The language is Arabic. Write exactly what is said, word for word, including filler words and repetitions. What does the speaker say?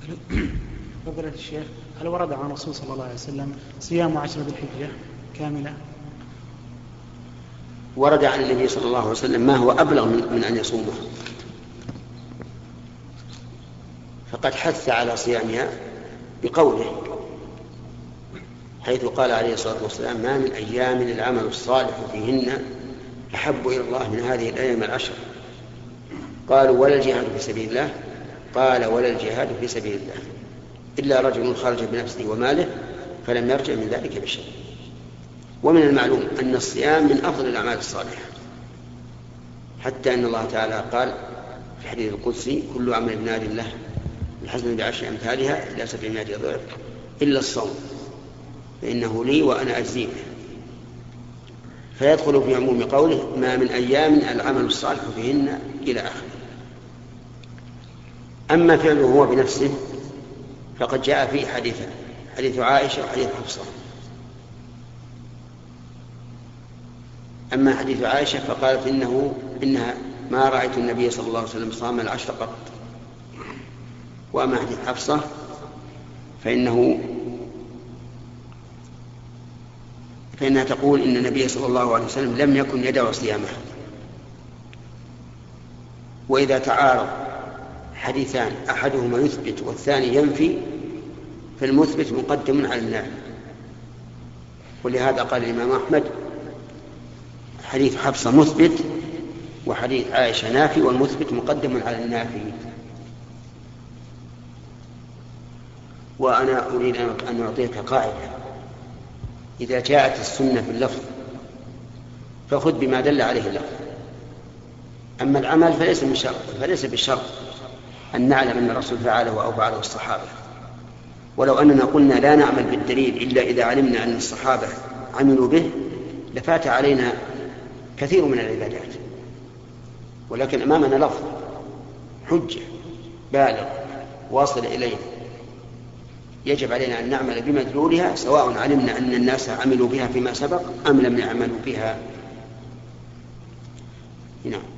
فضيلة الشيخ، هل ورد عن الرسول صلى الله عليه وسلم صيام عشر ذي الحجة كاملة؟ ورد عن النبي صلى الله عليه وسلم ما هو أبلغ من أن يصومه، فقد حث على صيامها بقوله، حيث قال عليه الصلاة والسلام: ما من أيام العمل الصالح فيهن أحب إلى الله من هذه الأيام العشر. قالوا: ولا الجهاد في سبيل الله؟ قال: ولا الجهاد في سبيل الله إلا رجل خرج بنفسه وماله فلم يرجع من ذلك بشيء. ومن المعلوم أن الصيام من أفضل الأعمال الصالحة، حتى أن الله تعالى قال في الحديث القدسي: كل عمل ابن آدم له الحسنة بعشر أمثالها إلى سبعمائة ضعف إلا الصوم فإنه لي وأنا أجزي به. فيدخل في عموم قوله: ما من أيام العمل الصالح فيهن إلى آخره. أما فعله هو بنفسه فقد جاء فيه حديثا، حديث عائشة وحديث حفصة. أما حديث عائشة فقالت إنه إنها ما رأيت النبي صلى الله عليه وسلم صام العشر قط. وأما حديث حفصة فإنه فإنها تقول إن النبي صلى الله عليه وسلم لم يكن يدع صيامه. وإذا تعارض حديثان أحدهما يثبت والثاني ينفي فالمثبت مقدم على النافي. ولهذا قال الإمام أحمد: حديث حفصة مثبت وحديث عائشة نافي، والمثبت مقدم على النافي. وأنا أريد أن أعطيك قاعدة: إذا جاءت السنة في اللفظ فخذ بما دل عليه اللفظ، أما العمل فليس من شرط فليس بالشرط أن نعلم أن الرسول فعله أو فعله الصحابة. ولو أننا قلنا لا نعمل بالدليل إلا إذا علمنا أن الصحابة عملوا به لفات علينا كثير من العبادات. ولكن أمامنا لفظ حجة بالغ واصل إلينا، يجب علينا أن نعمل بمدلولها، سواء علمنا أن الناس عملوا بها فيما سبق أم لم يعملوا بها. نعم.